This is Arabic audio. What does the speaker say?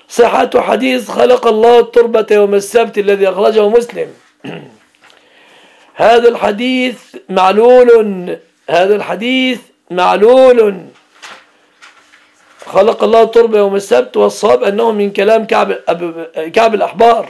صحة حديث خلق الله التربة يوم السبت الذي أخرجه مسلم. هذا الحديث معلول. خلق الله التربة يوم السبت، والصواب أنه من كلام كعب الأحبار.